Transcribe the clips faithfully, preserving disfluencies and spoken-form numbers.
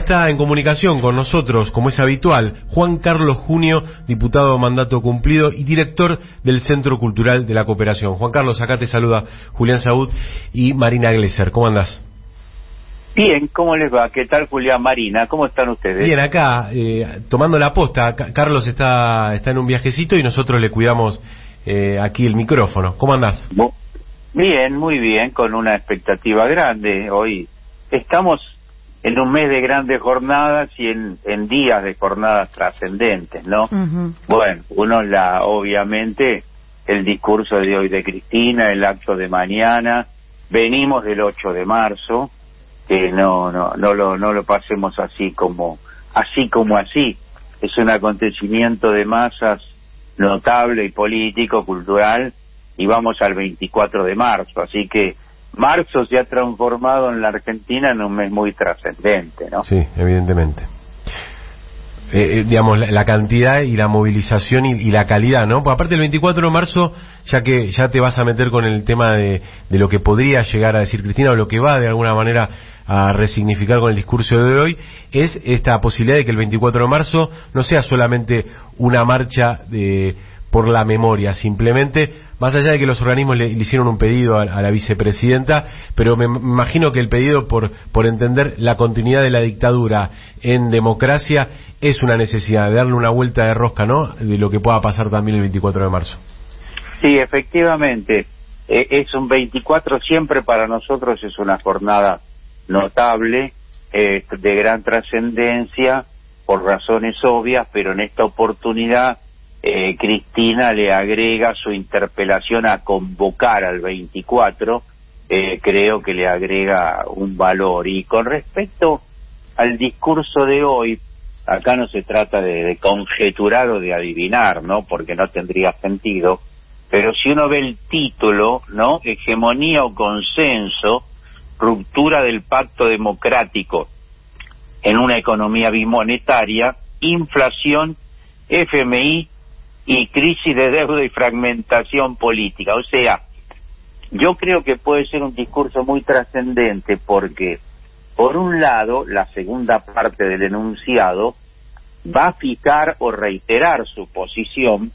está en comunicación con nosotros, como es habitual, Juan Carlos Junio, diputado mandato cumplido y director del Centro Cultural de la Cooperación. Juan Carlos, acá te saluda Julián Saúd y Marina Glesser. ¿Cómo andás? Bien, ¿cómo les va? ¿Qué tal, Julián, Marina? ¿Cómo están ustedes? Bien, acá, eh, tomando la posta. C- Carlos está, está en un viajecito y nosotros le cuidamos eh, aquí el micrófono. ¿Cómo andás? Bien, muy bien, con una expectativa grande. Hoy estamos en un mes de grandes jornadas y en, en días de jornadas trascendentes, ¿no? Uh-huh. Bueno, uno la, obviamente, el discurso de hoy de Cristina, el acto de mañana, venimos del ocho de marzo, que no, no, no lo, no lo pasemos así como, así como así. Es un acontecimiento de masas notable y político, cultural, y vamos al veinticuatro de marzo, así que marzo se ha transformado en la Argentina en un mes muy trascendente, ¿no? Sí, evidentemente. Eh, eh, digamos, la, la cantidad y la movilización y, y la calidad, ¿no? Porque aparte el veinticuatro de marzo, ya que ya te vas a meter con el tema de, de lo que podría llegar a decir Cristina, o lo que va de alguna manera a resignificar con el discurso de hoy, es esta posibilidad de que el veinticuatro de marzo no sea solamente una marcha de, por la memoria, simplemente, más allá de que los organismos le, le hicieron un pedido a, a la vicepresidenta, pero me imagino que el pedido por, por entender la continuidad de la dictadura en democracia es una necesidad de darle una vuelta de rosca, ¿no?, de lo que pueda pasar también el veinticuatro de marzo. Sí, efectivamente, eh, es un veinticuatro, siempre para nosotros es una jornada notable, eh, de gran trascendencia, por razones obvias, pero en esta oportunidad eh, Cristina le agrega su interpelación a convocar al veinticuatro, eh, creo que le agrega un valor. Y con respecto al discurso de hoy, acá no se trata de, de conjeturar o de adivinar, ¿no?, porque no tendría sentido, pero si uno ve el título, ¿no?, hegemonía o consenso, ruptura del pacto democrático en una economía bimonetaria, inflación, F M I y crisis de deuda y fragmentación política. O sea, yo creo que puede ser un discurso muy trascendente porque, por un lado, la segunda parte del enunciado va a fijar o reiterar su posición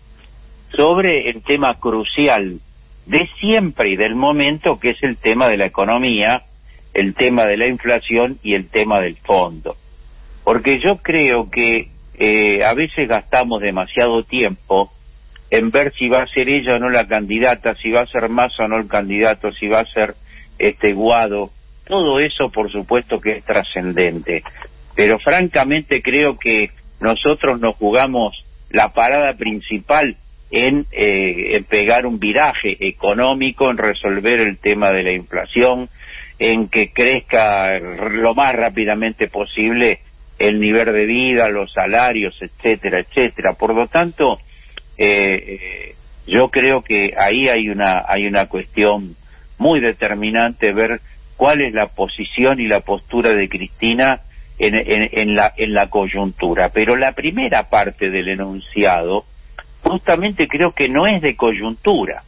sobre el tema crucial de siempre y del momento, que es el tema de la economía, el tema de la inflación y el tema del fondo. Porque yo creo que eh, a veces gastamos demasiado tiempo en ver si va a ser ella o no la candidata, si va a ser Massa o no el candidato, si va a ser este Guado. Todo eso, por supuesto, que es trascendente. Pero francamente creo que nosotros nos jugamos la parada principal en, eh, en pegar un viraje económico, en resolver el tema de la inflación, en que crezca lo más rápidamente posible el nivel de vida, los salarios, etcétera, etcétera. Por lo tanto, eh, eh, yo creo que ahí hay una hay una cuestión muy determinante, ver cuál es la posición y la postura de Cristina en, en, en la en la coyuntura. Pero la primera parte del enunciado justamente creo que no es de coyuntura,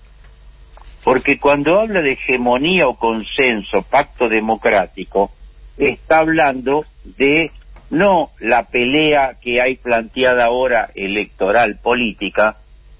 porque cuando habla de hegemonía o consenso, pacto democrático, está hablando de no la pelea que hay planteada ahora electoral política,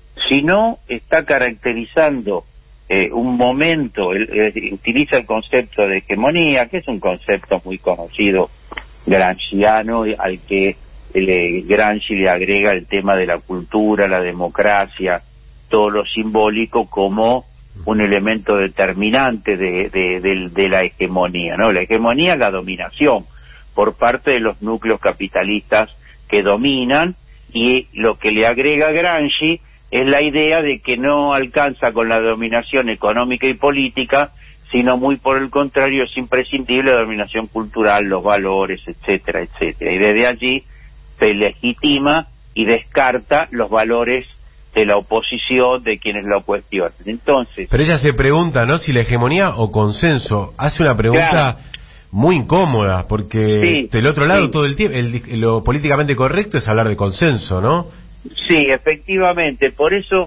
sino está caracterizando eh, un momento, el, el, utiliza el concepto de hegemonía, que es un concepto muy conocido gramsciano, al que el, Gramsci le agrega el tema de la cultura, la democracia, todo lo simbólico como un elemento determinante de, de, de, de la hegemonía, ¿no? La hegemonía es la dominación por parte de los núcleos capitalistas que dominan, y lo que le agrega Gramsci es la idea de que no alcanza con la dominación económica y política, sino muy por el contrario es imprescindible la dominación cultural, los valores, etcétera, etcétera. Y desde allí se legitima y descarta los valores de la oposición, de quienes lo cuestionan. Entonces, pero ella se pregunta, ¿no?, si la hegemonía o consenso. Hace una pregunta claro, muy incómoda, porque sí, del otro lado sí, todo el tiempo el, lo políticamente correcto es hablar de consenso, ¿no? Sí, efectivamente. Por eso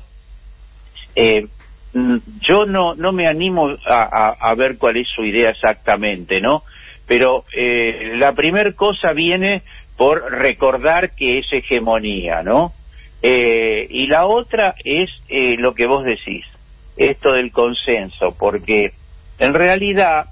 eh, yo no no me animo a, a, a ver cuál es su idea exactamente, ¿no? pero eh, la primer cosa viene por recordar que es hegemonía, ¿no? Eh, y la otra es eh, lo que vos decís, esto del consenso, porque en realidad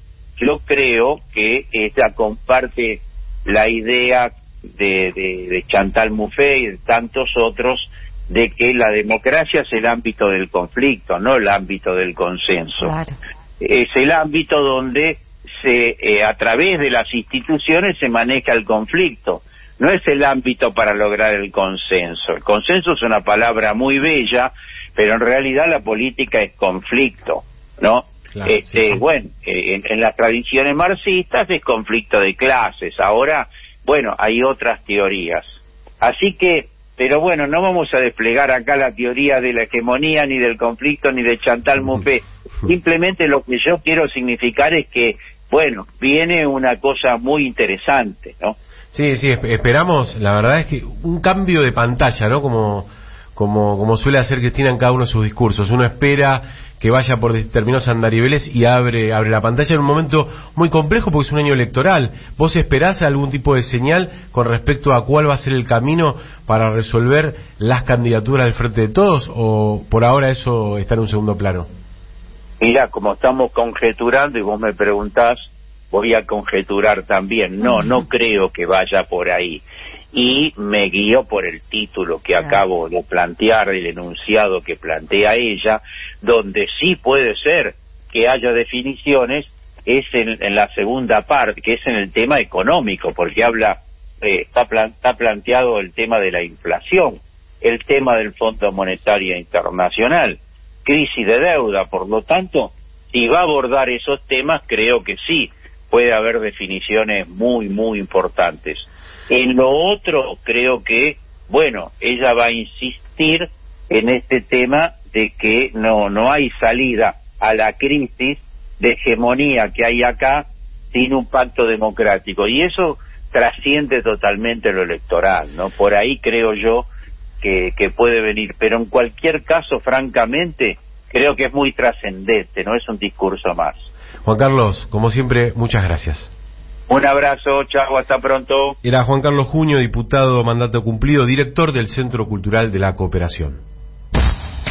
yo creo que ella comparte la idea de, de, de Chantal Mouffe y de tantos otros de que la democracia es el ámbito del conflicto, no el ámbito del consenso. Claro. Es el ámbito donde se eh, a través de las instituciones se maneja el conflicto. No es el ámbito para lograr el consenso. El consenso es una palabra muy bella, pero en realidad la política es conflicto, ¿no? Claro, este, sí. Bueno, eh, en, en las tradiciones marxistas es conflicto de clases. Ahora, bueno, hay otras teorías. Así que, pero bueno, no vamos a desplegar acá la teoría de la hegemonía, ni del conflicto, ni de Chantal Mouffe. Simplemente lo que yo quiero significar es que, bueno, viene una cosa muy interesante, ¿no? Sí, sí, esperamos, la verdad es que un cambio de pantalla, ¿no? Como, como, como suele hacer Cristina en cada uno de sus discursos. Uno espera que vaya por determinados andariveles y abre, abre la pantalla en un momento muy complejo porque es un año electoral. ¿Vos esperás algún tipo de señal con respecto a cuál va a ser el camino para resolver las candidaturas del Frente de Todos, o por ahora eso está en un segundo plano? Mira, como estamos conjeturando y vos me preguntás, voy a conjeturar también. No, no creo que vaya por ahí. Y me guío por el título que acabo de plantear, el enunciado que plantea ella, donde sí puede ser que haya definiciones, es en, en la segunda parte, que es en el tema económico, porque habla, eh, está, plan, está planteado el tema de la inflación, el tema del Fondo Monetario Internacional, crisis de deuda. Por lo tanto, si va a abordar esos temas, creo que sí puede haber definiciones muy, muy importantes. En lo otro, creo que, bueno, ella va a insistir en este tema de que no, no hay salida a la crisis de hegemonía que hay acá sin un pacto democrático. Y eso trasciende totalmente lo electoral, ¿no? Por ahí creo yo que, que puede venir. Pero en cualquier caso, francamente, creo que es muy trascendente, no es un discurso más. Juan Carlos, como siempre, muchas gracias. Un abrazo, chao, hasta pronto. Era Juan Carlos Junio, diputado mandato cumplido, director del Centro Cultural de la Cooperación.